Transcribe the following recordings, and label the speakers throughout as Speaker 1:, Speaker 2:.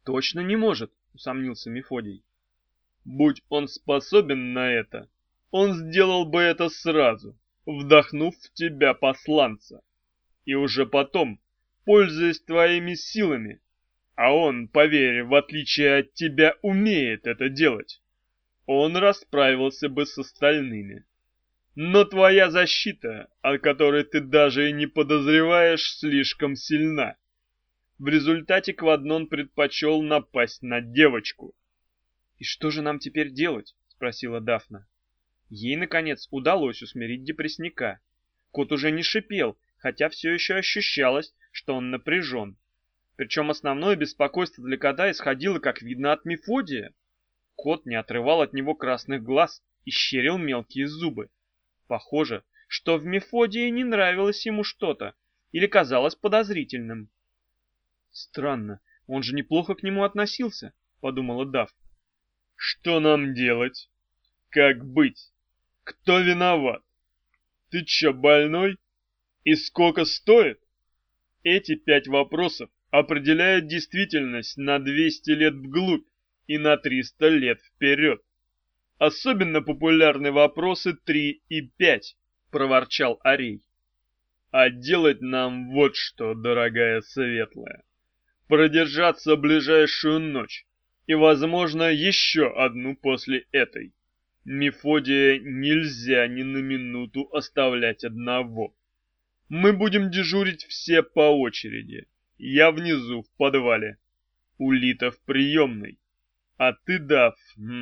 Speaker 1: Точно не может, усомнился Мефодий. Будь он способен на это, он сделал бы это сразу, вдохнув в тебя посланца. И уже потом, пользуясь твоими силами, а он, поверь, в отличие от тебя, умеет это делать, он расправился бы с остальными. Но твоя защита, о которой ты даже и не подозреваешь, слишком сильна. В результате Кваднон предпочел напасть на девочку. «И что же нам теперь делать?» — спросила Дафна. Ей, наконец, удалось усмирить депресняка. Кот уже не шипел, хотя все еще ощущалось, что он напряжен. Причем основное беспокойство для кота исходило, как видно, от Мефодия. Кот не отрывал от него красных глаз и щерил мелкие зубы. Похоже, что в Мефодии не нравилось ему что-то или казалось подозрительным. «Странно, он же неплохо к нему относился», — подумала Даф. «Что нам делать? Как быть? Кто виноват? Ты чё, больной? И сколько стоит?» Эти 5 вопросов определяют действительность на 200 лет вглубь и на 300 лет вперед. Особенно популярны вопросы 3 и 5, проворчал Арей. А делать нам вот что, дорогая светлая. Продержаться ближайшую ночь и, возможно, еще одну после этой. Мефодия нельзя ни на минуту оставлять одного. Мы будем дежурить все по очереди. Я внизу, в подвале. Улита в приемной. А ты, Даф,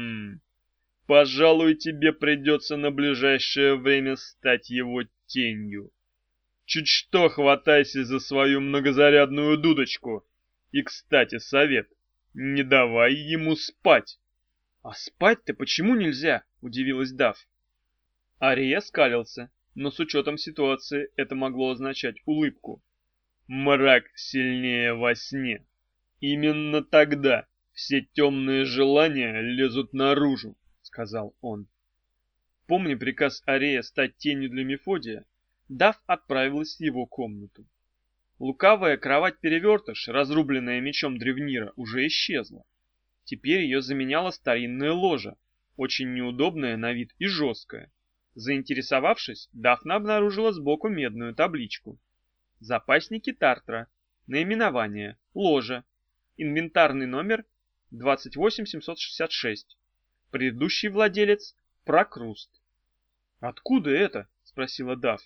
Speaker 1: пожалуй, тебе придется на ближайшее время стать его тенью. Чуть что хватайся за свою многозарядную дудочку. И, кстати, совет. Не давай ему спать. А спать-то почему нельзя? Удивилась Даф. Ария скалился, но с учетом ситуации это могло означать улыбку. Мрак сильнее во сне. Именно тогда все темные желания лезут наружу, сказал он. Помня приказ Арея стать тенью для Мефодия, Даф отправилась в его комнату. Лукавая кровать-перевертыш, разрубленная мечом Древнира, уже исчезла. Теперь ее заменяла старинная ложа, очень неудобная на вид и жесткая. Заинтересовавшись, Дафна обнаружила сбоку медную табличку. Запасники Тартра. Наименование. Ложа. Инвентарный номер 28766. Предыдущий владелец Прокруст. «Откуда это?» — спросила Даф.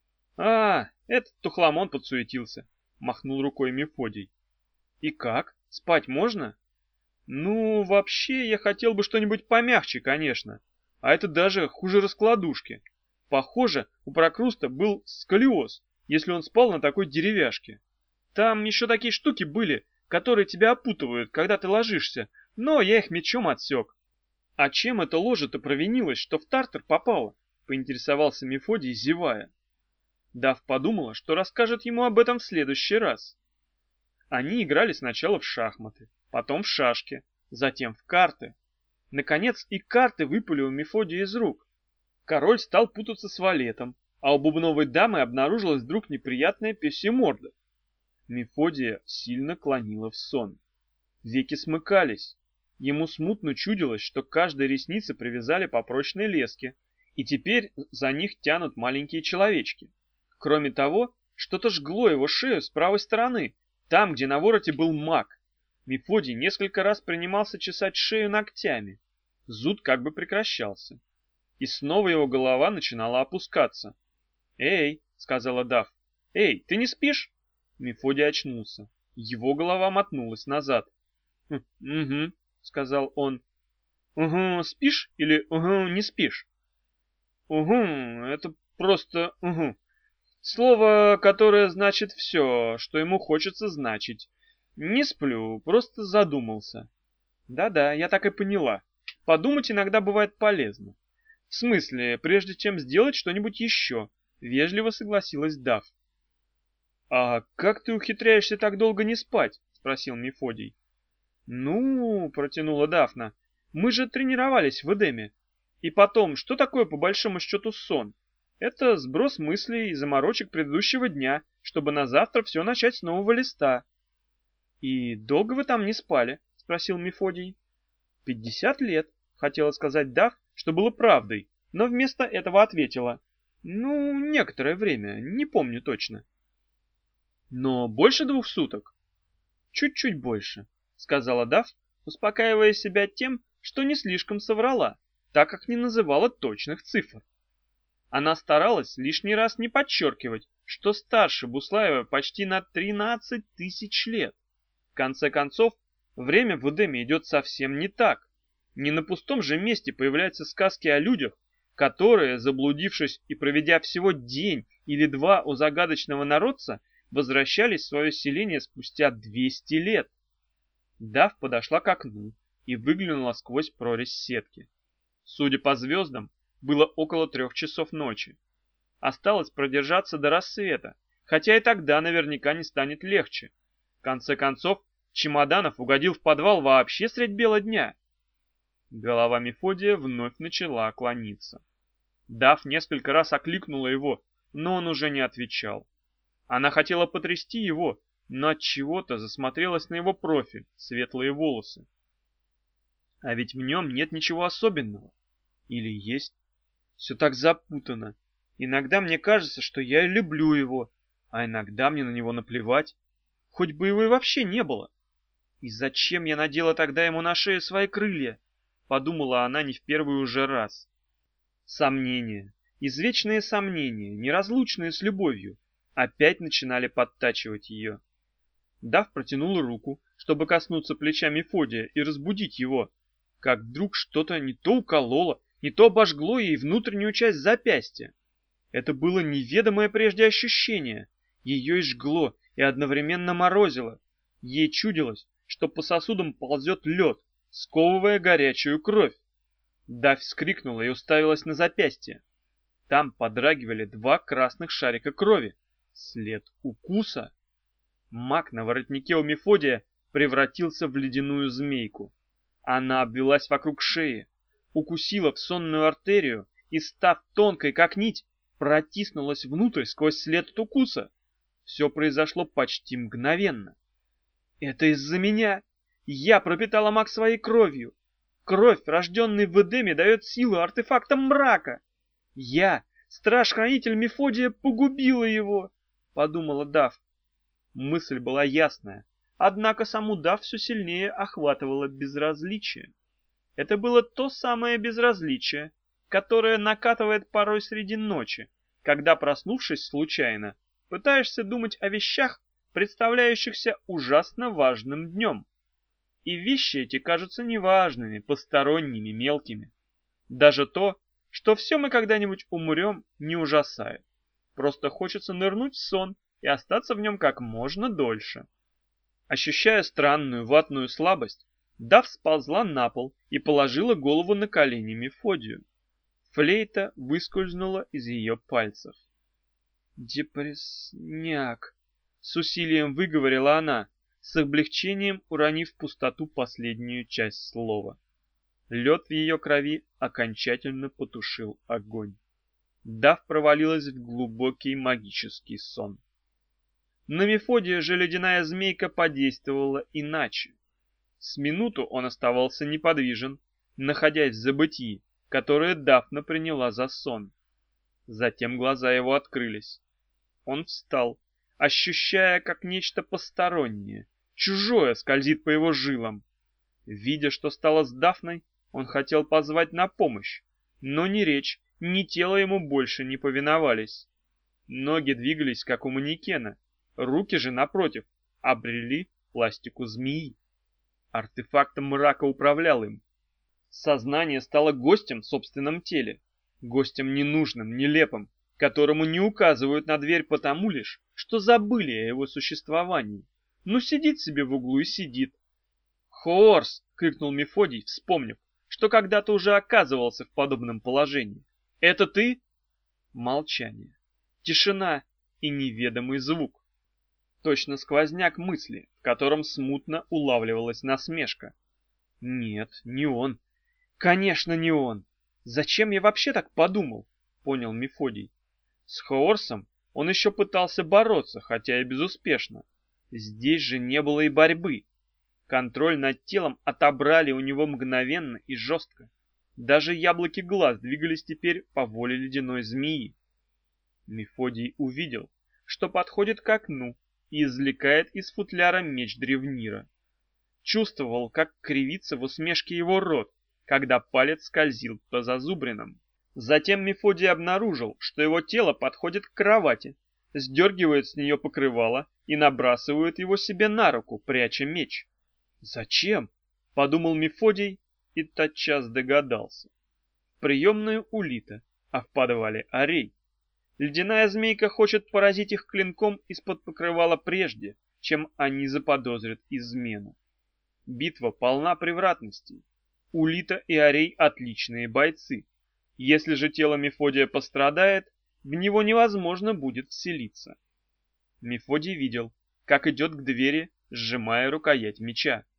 Speaker 1: Этот тухламон подсуетился», — махнул рукой Мефодий. «И как? Спать можно?» «Ну, вообще, я хотел бы что-нибудь помягче, конечно. А это даже хуже раскладушки. Похоже, у Прокруста был сколиоз, если он спал на такой деревяшке. Там еще такие штуки были, которые тебя опутывают, когда ты ложишься, но я их мечом отсек». «А чем эта ложа-то провинилась, что в Тартар попала?» — поинтересовался Мефодий, зевая. Дав подумала, что расскажет ему об этом в следующий раз. Они играли сначала в шахматы, потом в шашки, затем в карты. Наконец и карты выпали у Мефодия из рук. Король стал путаться с валетом, а у бубновой дамы обнаружилась вдруг неприятная пёсья морда. Мефодия сильно клонила в сон. Веки смыкались. Ему смутно чудилось, что к каждой реснице привязали по прочной леске, и теперь за них тянут маленькие человечки. Кроме того, что-то жгло его шею с правой стороны, там, где на вороте был маг. Мефодий несколько раз принимался чесать шею ногтями. Зуд как бы прекращался. И снова его голова начинала опускаться. «Эй!» — сказала Даф. «Эй, ты не спишь?» Мефодий очнулся. Его голова мотнулась назад. «Угу», — сказал он. «Угу, спишь или угу, не спишь?» «Угу, это просто угу. Слово, которое значит все, что ему хочется значить. Не сплю, просто задумался». «Да-да, я так и поняла. Подумать иногда бывает полезно. В смысле, прежде чем сделать что-нибудь еще», — вежливо согласилась Даф. «А как ты ухитряешься так долго не спать?» — спросил Мефодий. «Ну, — протянула Дафна, — мы же тренировались в Эдеме. И потом, что такое по большому счету сон? Это сброс мыслей и заморочек предыдущего дня, чтобы на завтра все начать с нового листа». «И долго вы там не спали?» — спросил Мефодий. 50 лет, хотела сказать Дав, что было правдой, но вместо этого ответила. Ну, некоторое время, не помню точно. Но больше 2 суток? Чуть-чуть больше, сказала Дав, успокаивая себя тем, что не слишком соврала, так как не называла точных цифр. Она старалась лишний раз не подчеркивать, что старше Буслаева почти на 13 тысяч лет. В конце концов, время в Эдеме идет совсем не так. Не на пустом же месте появляются сказки о людях, которые, заблудившись и проведя всего день или два у загадочного народца, возвращались в свое селение спустя 200 лет. Дав подошла к окну и выглянула сквозь прорезь сетки. Судя по звездам, было около 3 часов ночи. Осталось продержаться до рассвета, хотя и тогда наверняка не станет легче. В конце концов, Чемоданов угодил в подвал вообще средь бела дня. Голова Мефодия вновь начала клониться. Дав несколько раз окликнула его, но он уже не отвечал. Она хотела потрясти его, но от чего-то засмотрелась на его профиль, светлые волосы. А ведь в нем нет ничего особенного. Или есть? Все так запутано. Иногда мне кажется, что я люблю его, а иногда мне на него наплевать. Хоть бы его и вообще не было. И зачем я надела тогда ему на шею свои крылья? Подумала она не в первый уже раз. Сомнения, извечные сомнения, неразлучные с любовью, опять начинали подтачивать ее. Дав протянула руку, чтобы коснуться плеча Мефодия и разбудить его, как вдруг что-то не то укололо, не то обожгло ей внутреннюю часть запястья. Это было неведомое прежде ощущение. Ее и жгло, и одновременно морозило. Ей чудилось, что по сосудам ползет лед, сковывая горячую кровь. Дав вскрикнула и уставилась на запястье. Там подрагивали 2 красных шарика крови. След укуса. Мак на воротнике у Мефодия превратился в ледяную змейку. Она обвилась вокруг шеи, укусила в сонную артерию и, став тонкой как нить, протиснулась внутрь сквозь след от укуса. Все произошло почти мгновенно. Это из-за меня. Я пропитала Мак своей кровью. Кровь, рожденная в Эдеме, дает силу артефактам мрака. Я, страж-хранитель Мефодия, погубила его, подумала Дав. Мысль была ясная, однако саму Дав все сильнее охватывало безразличие. Это было то самое безразличие, которое накатывает порой среди ночи, когда, проснувшись случайно, пытаешься думать о вещах, представляющихся ужасно важным днем. И вещи эти кажутся неважными, посторонними, мелкими. Даже то, что все мы когда-нибудь умрем, не ужасает. Просто хочется нырнуть в сон и остаться в нем как можно дольше. Ощущая странную ватную слабость, Дав сползла на пол и положила голову на колени Мефодию. Флейта выскользнула из ее пальцев. «Депрессняк», — с усилием выговорила она, с облегчением уронив в пустоту последнюю часть слова. Лед в ее крови окончательно потушил огонь. Дав провалилась в глубокий магический сон. На Мефодия же ледяная змейка подействовала иначе. С минуту он оставался неподвижен, находясь в забытии, которое Дафна приняла за сон. Затем глаза его открылись. Он встал, ощущая, как нечто постороннее, чужое скользит по его жилам. Видя, что стало с Дафной, он хотел позвать на помощь, но ни речь, ни тело ему больше не повиновались. Ноги двигались, как у манекена, руки же, напротив, обрели пластику змеи. Артефактом мрака управлял им. Сознание стало гостем в собственном теле, гостем ненужным, нелепым, которому не указывают на дверь потому лишь, что забыли о его существовании. Ну, сидит себе в углу и сидит. «Хорс!» — крикнул Мефодий, вспомнив, что когда-то уже оказывался в подобном положении. «Это ты?» Молчание, тишина и неведомый звук. Точно сквозняк мысли, в котором смутно улавливалась насмешка. Нет, не он. Конечно, не он. Зачем я вообще так подумал? Понял Мефодий. С Хорсом он еще пытался бороться, хотя и безуспешно. Здесь же не было и борьбы. Контроль над телом отобрали у него мгновенно и жестко. Даже яблоки глаз двигались теперь по воле ледяной змеи. Мефодий увидел, что подходит к окну и извлекает из футляра меч древнира. Чувствовал, как кривится в усмешке его рот, когда палец скользил по зазубринам. Затем Мефодий обнаружил, что его тело подходит к кровати, сдергивает с нее покрывало и набрасывает его себе на руку, пряча меч. «Зачем?» — подумал Мефодий и тотчас догадался. В приемную Улита, а в подвале Арей. Ледяная змейка хочет поразить их клинком из-под покрывала прежде, чем они заподозрят измену. Битва полна превратностей. Улита и Арей отличные бойцы. Если же тело Мефодия пострадает, в него невозможно будет вселиться. Мефодий видел, как идет к двери, сжимая рукоять меча.